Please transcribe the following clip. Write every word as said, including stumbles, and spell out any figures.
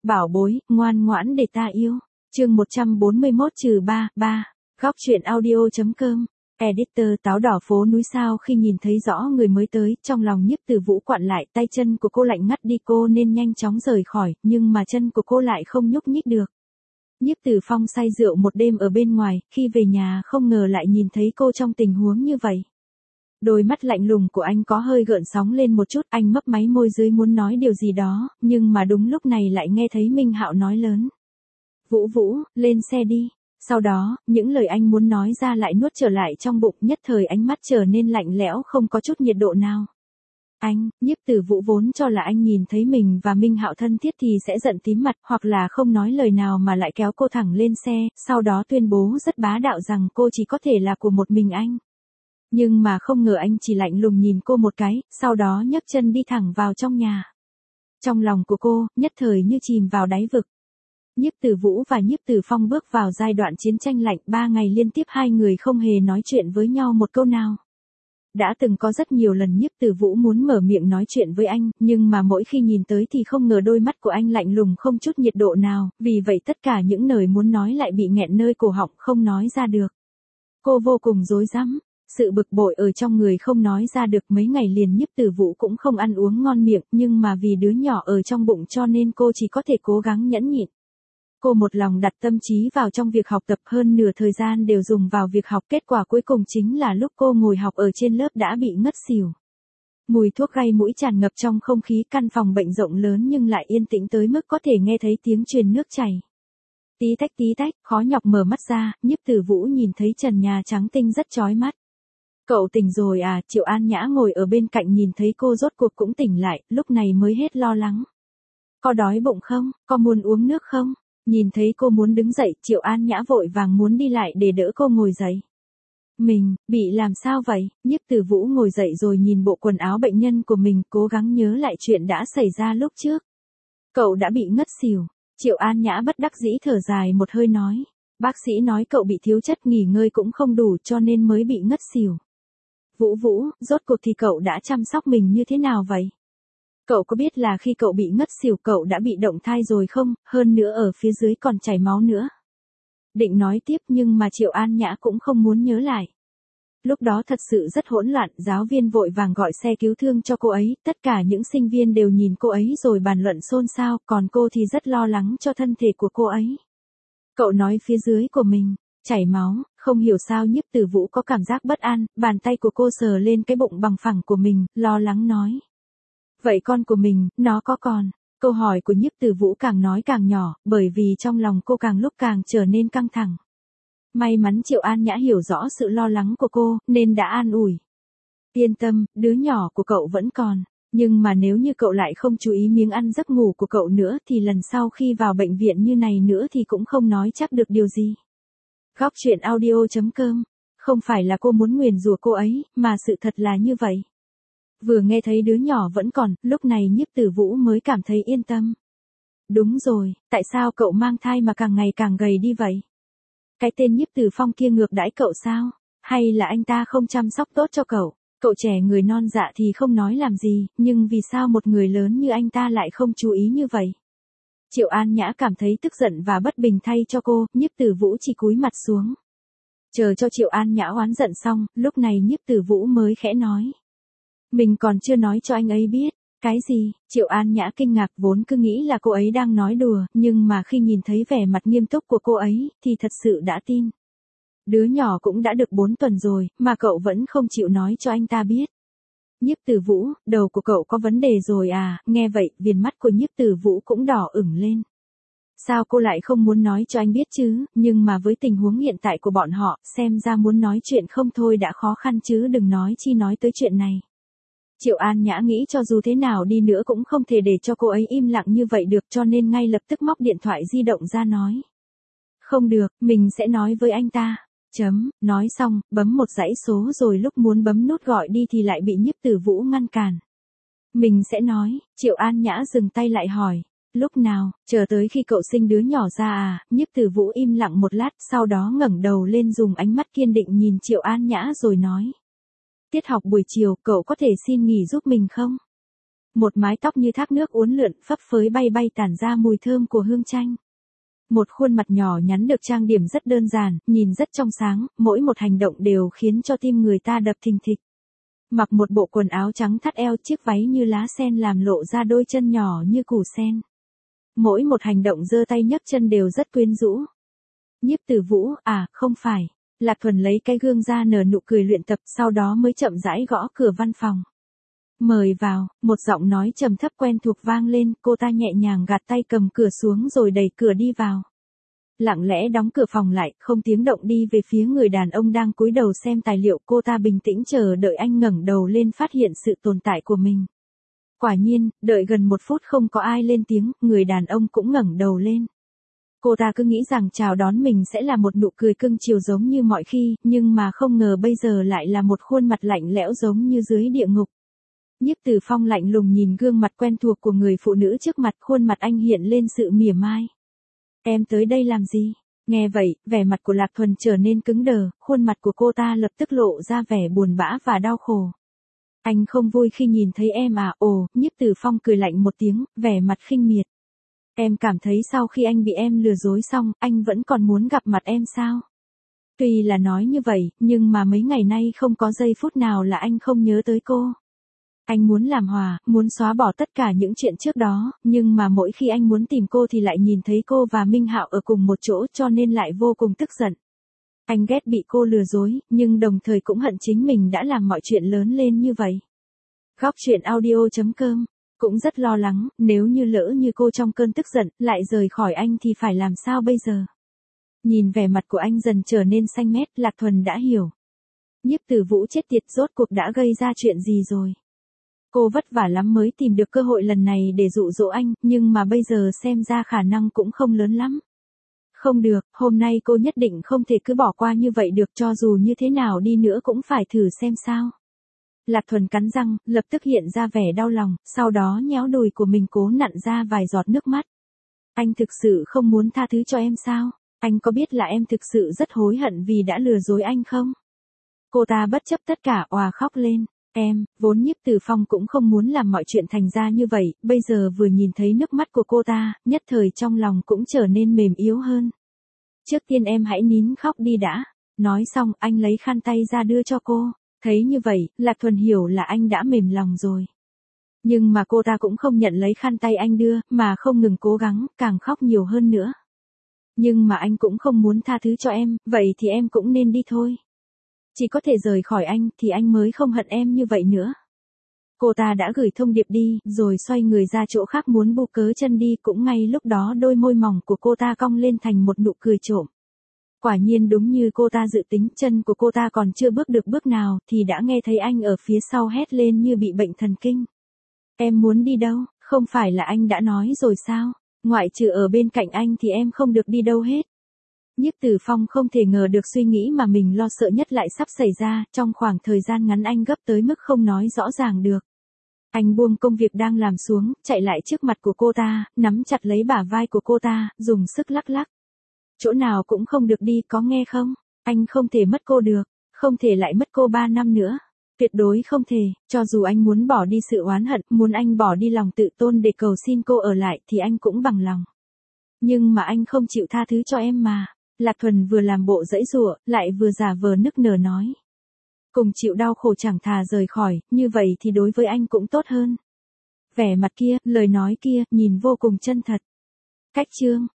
Bảo bối, ngoan ngoãn để ta yêu. Chương một trăm bốn mươi mốt trừ ba, ba. Góc truyện audio.com. Editor táo đỏ phố núi sao khi nhìn thấy rõ người mới tới, trong lòng Nhiếp Tử Vũ quặn lại, tay chân của cô lạnh ngắt đi, cô nên nhanh chóng rời khỏi, nhưng mà chân của cô lại không nhúc nhích được. Nhiếp Tử Phong say rượu một đêm ở bên ngoài, khi về nhà không ngờ lại nhìn thấy cô trong tình huống như vậy. Đôi mắt lạnh lùng của anh có hơi gợn sóng lên một chút, anh mấp máy môi dưới muốn nói điều gì đó, nhưng mà đúng lúc này lại nghe thấy Minh Hạo nói lớn. Vũ Vũ, lên xe đi. Sau đó, những lời anh muốn nói ra lại nuốt trở lại trong bụng, nhất thời ánh mắt trở nên lạnh lẽo không có chút nhiệt độ nào. Anh, Nhiếp Tử Vũ vốn cho là anh nhìn thấy mình và Minh Hạo thân thiết thì sẽ giận tím mặt hoặc là không nói lời nào mà lại kéo cô thẳng lên xe, sau đó tuyên bố rất bá đạo rằng cô chỉ có thể là của một mình anh. Nhưng mà không ngờ anh chỉ lạnh lùng nhìn cô một cái, sau đó nhấc chân đi thẳng vào trong nhà. Trong lòng của cô, nhất thời như chìm vào đáy vực. Nhiếp Tử Vũ và Nhiếp Tử Phong bước vào giai đoạn chiến tranh lạnh, ba ngày liên tiếp hai người không hề nói chuyện với nhau một câu nào. Đã từng có rất nhiều lần Nhiếp Tử Vũ muốn mở miệng nói chuyện với anh, nhưng mà mỗi khi nhìn tới thì không ngờ đôi mắt của anh lạnh lùng không chút nhiệt độ nào, vì vậy tất cả những lời muốn nói lại bị nghẹn nơi cổ họng không nói ra được. Cô vô cùng rối rắm. Sự bực bội ở trong người không nói ra được, mấy ngày liền Nhiếp Tử Vũ cũng không ăn uống ngon miệng, nhưng mà vì đứa nhỏ ở trong bụng cho nên cô chỉ có thể cố gắng nhẫn nhịn. Cô một lòng đặt tâm trí vào trong việc học tập, hơn nửa thời gian đều dùng vào việc học, kết quả cuối cùng chính là lúc cô ngồi học ở trên lớp đã bị ngất xỉu. Mùi thuốc gây mũi tràn ngập trong không khí, căn phòng bệnh rộng lớn nhưng lại yên tĩnh tới mức có thể nghe thấy tiếng truyền nước chảy. Tí tách tí tách, khó nhọc mở mắt ra, Nhiếp Tử Vũ nhìn thấy trần nhà trắng tinh rất chói mắt. Cậu tỉnh rồi à? Triệu An Nhã ngồi ở bên cạnh nhìn thấy cô rốt cuộc cũng tỉnh lại, lúc này mới hết lo lắng. Có đói bụng không? Có muốn uống nước không? Nhìn thấy cô muốn đứng dậy, Triệu An Nhã vội vàng muốn đi lại để đỡ cô ngồi dậy. Mình, bị làm sao vậy? Nhiếp Tử Vũ ngồi dậy rồi nhìn bộ quần áo bệnh nhân của mình, cố gắng nhớ lại chuyện đã xảy ra lúc trước. Cậu đã bị ngất xỉu. Triệu An Nhã bất đắc dĩ thở dài một hơi nói. Bác sĩ nói cậu bị thiếu chất nghỉ ngơi cũng không đủ cho nên mới bị ngất xỉu. Vũ Vũ, rốt cuộc thì cậu đã chăm sóc mình như thế nào vậy? Cậu có biết là khi cậu bị ngất xỉu cậu đã bị động thai rồi không, hơn nữa ở phía dưới còn chảy máu nữa. Định nói tiếp nhưng mà Triệu An Nhã cũng không muốn nhớ lại. Lúc đó thật sự rất hỗn loạn, giáo viên vội vàng gọi xe cứu thương cho cô ấy, tất cả những sinh viên đều nhìn cô ấy rồi bàn luận xôn xao, còn cô thì rất lo lắng cho thân thể của cô ấy. Cậu nói phía dưới của mình chảy máu, không hiểu sao Nhiếp Tử Vũ có cảm giác bất an, bàn tay của cô sờ lên cái bụng bằng phẳng của mình, lo lắng nói. Vậy con của mình, nó có còn? Câu hỏi của Nhiếp Tử Vũ càng nói càng nhỏ, bởi vì trong lòng cô càng lúc càng trở nên căng thẳng. May mắn Triệu An Nhã hiểu rõ sự lo lắng của cô, nên đã an ủi. Yên tâm, đứa nhỏ của cậu vẫn còn. Nhưng mà nếu như cậu lại không chú ý miếng ăn giấc ngủ của cậu nữa thì lần sau khi vào bệnh viện như này nữa thì cũng không nói chắc được điều gì. Góc truyện audio.com. Không phải là cô muốn nguyền rủa cô ấy, mà sự thật là như vậy. Vừa nghe thấy đứa nhỏ vẫn còn, lúc này Nhiếp Tử Vũ mới cảm thấy yên tâm. Đúng rồi, tại sao cậu mang thai mà càng ngày càng gầy đi vậy? Cái tên Nhiếp Tử Phong kia ngược đãi cậu sao? Hay là anh ta không chăm sóc tốt cho cậu? Cậu trẻ người non dạ thì không nói làm gì, nhưng vì sao một người lớn như anh ta lại không chú ý như vậy? Triệu An Nhã cảm thấy tức giận và bất bình thay cho cô, Nhiếp Tử Vũ chỉ cúi mặt xuống. Chờ cho Triệu An Nhã oán giận xong, lúc này Nhiếp Tử Vũ mới khẽ nói. Mình còn chưa nói cho anh ấy biết. Cái gì? Triệu An Nhã kinh ngạc, vốn cứ nghĩ là cô ấy đang nói đùa, nhưng mà khi nhìn thấy vẻ mặt nghiêm túc của cô ấy, thì thật sự đã tin. Đứa nhỏ cũng đã được bốn tuần rồi, mà cậu vẫn không chịu nói cho anh ta biết. Nhiếp Tử Vũ, đầu của cậu có vấn đề rồi à? Nghe vậy, viền mắt của Nhiếp Tử Vũ cũng đỏ ửng lên. Sao cô lại không muốn nói cho anh biết chứ, nhưng mà với tình huống hiện tại của bọn họ, xem ra muốn nói chuyện không thôi đã khó khăn chứ đừng nói chi nói tới chuyện này. Triệu An Nhã nghĩ cho dù thế nào đi nữa cũng không thể để cho cô ấy im lặng như vậy được cho nên ngay lập tức móc điện thoại di động ra nói. Không được, mình sẽ nói với anh ta. Chấm, nói xong, bấm một dãy số rồi lúc muốn bấm nút gọi đi thì lại bị Nhiếp Tử Vũ ngăn cản. Mình sẽ nói, Triệu An Nhã dừng tay lại hỏi. Lúc nào, chờ tới khi cậu sinh đứa nhỏ ra à? Nhiếp Tử Vũ im lặng một lát, sau đó ngẩng đầu lên dùng ánh mắt kiên định nhìn Triệu An Nhã rồi nói. Tiết học buổi chiều, cậu có thể xin nghỉ giúp mình không? Một mái tóc như thác nước uốn lượn phấp phới bay bay tản ra mùi thơm của hương chanh. Một khuôn mặt nhỏ nhắn được trang điểm rất đơn giản, nhìn rất trong sáng, mỗi một hành động đều khiến cho tim người ta đập thình thịch. Mặc một bộ quần áo trắng thắt eo, chiếc váy như lá sen làm lộ ra đôi chân nhỏ như củ sen. Mỗi một hành động giơ tay nhấc chân đều rất quyến rũ. Nhiếp Tử Vũ, à, không phải. Lạc Thuần lấy cái gương ra nở nụ cười luyện tập, sau đó mới chậm rãi gõ cửa văn phòng. Mời vào, một giọng nói trầm thấp quen thuộc vang lên, cô ta nhẹ nhàng gạt tay cầm cửa xuống rồi đẩy cửa đi vào. Lặng lẽ đóng cửa phòng lại, không tiếng động đi về phía người đàn ông đang cúi đầu xem tài liệu, cô ta bình tĩnh chờ đợi anh ngẩng đầu lên phát hiện sự tồn tại của mình. Quả nhiên, đợi gần một phút không có ai lên tiếng, người đàn ông cũng ngẩng đầu lên. Cô ta cứ nghĩ rằng chào đón mình sẽ là một nụ cười cưng chiều giống như mọi khi, nhưng mà không ngờ bây giờ lại là một khuôn mặt lạnh lẽo giống như dưới địa ngục. Nhiếp Tử Phong lạnh lùng nhìn gương mặt quen thuộc của người phụ nữ trước mặt, khuôn mặt anh hiện lên sự mỉa mai. Em tới đây làm gì? Nghe vậy, vẻ mặt của Lạc Thuần trở nên cứng đờ, khuôn mặt của cô ta lập tức lộ ra vẻ buồn bã và đau khổ. Anh không vui khi nhìn thấy em à? Ồ, Nhiếp Tử Phong cười lạnh một tiếng, vẻ mặt khinh miệt. Em cảm thấy sau khi anh bị em lừa dối xong, anh vẫn còn muốn gặp mặt em sao? Tuy là nói như vậy, nhưng mà mấy ngày nay không có giây phút nào là anh không nhớ tới cô. Anh muốn làm hòa, muốn xóa bỏ tất cả những chuyện trước đó, nhưng mà mỗi khi anh muốn tìm cô thì lại nhìn thấy cô và Minh Hạo ở cùng một chỗ, cho nên lại vô cùng tức giận. Anh ghét bị cô lừa dối, nhưng đồng thời cũng hận chính mình đã làm mọi chuyện lớn lên như vậy. Góc truyện audio chấm com cũng rất lo lắng, nếu như lỡ như cô trong cơn tức giận, lại rời khỏi anh thì phải làm sao bây giờ? Nhìn vẻ mặt của anh dần trở nên xanh mét, Lạc Thuần đã hiểu. Nhiếp Tử Vũ chết tiệt, rốt cuộc đã gây ra chuyện gì rồi? Cô vất vả lắm mới tìm được cơ hội lần này để dụ dỗ anh, nhưng mà bây giờ xem ra khả năng cũng không lớn lắm. Không được, hôm nay cô nhất định không thể cứ bỏ qua như vậy được, cho dù như thế nào đi nữa cũng phải thử xem sao. Lạc Thuần cắn răng, lập tức hiện ra vẻ đau lòng, sau đó nhéo đùi của mình cố nặn ra vài giọt nước mắt. Anh thực sự không muốn tha thứ cho em sao? Anh có biết là em thực sự rất hối hận vì đã lừa dối anh không? Cô ta bất chấp tất cả òa khóc lên. Em, vốn Nhiếp Tử Phong cũng không muốn làm mọi chuyện thành ra như vậy, bây giờ vừa nhìn thấy nước mắt của cô ta, nhất thời trong lòng cũng trở nên mềm yếu hơn. Trước tiên em hãy nín khóc đi đã. Nói xong, anh lấy khăn tay ra đưa cho cô. Thấy như vậy, Lạc Thuần hiểu là anh đã mềm lòng rồi. Nhưng mà cô ta cũng không nhận lấy khăn tay anh đưa, mà không ngừng cố gắng, càng khóc nhiều hơn nữa. Nhưng mà anh cũng không muốn tha thứ cho em, vậy thì em cũng nên đi thôi. Chỉ có thể rời khỏi anh thì anh mới không hận em như vậy nữa. Cô ta đã gửi thông điệp đi, rồi xoay người ra chỗ khác muốn bu cớ chân đi, cũng ngay lúc đó đôi môi mỏng của cô ta cong lên thành một nụ cười trộm. Quả nhiên đúng như cô ta dự tính, chân của cô ta còn chưa bước được bước nào, thì đã nghe thấy anh ở phía sau hét lên như bị bệnh thần kinh. Em muốn đi đâu? Không phải là anh đã nói rồi sao? Ngoại trừ ở bên cạnh anh thì em không được đi đâu hết. Nhiếp Tử Phong không thể ngờ được suy nghĩ mà mình lo sợ nhất lại sắp xảy ra, trong khoảng thời gian ngắn anh gấp tới mức không nói rõ ràng được. Anh buông công việc đang làm xuống, chạy lại trước mặt của cô ta, nắm chặt lấy bả vai của cô ta, dùng sức lắc lắc. Chỗ nào cũng không được đi, có nghe không? Anh không thể mất cô được, không thể lại mất cô ba năm nữa. Tuyệt đối không thể, cho dù anh muốn bỏ đi sự oán hận, muốn anh bỏ đi lòng tự tôn để cầu xin cô ở lại thì anh cũng bằng lòng. Nhưng mà anh không chịu tha thứ cho em mà. Lạc Thuần vừa làm bộ giãy giụa, lại vừa giả vờ nức nở nói. Cùng chịu đau khổ chẳng thà rời khỏi, như vậy thì đối với anh cũng tốt hơn. Vẻ mặt kia, lời nói kia, nhìn vô cùng chân thật. Cách chương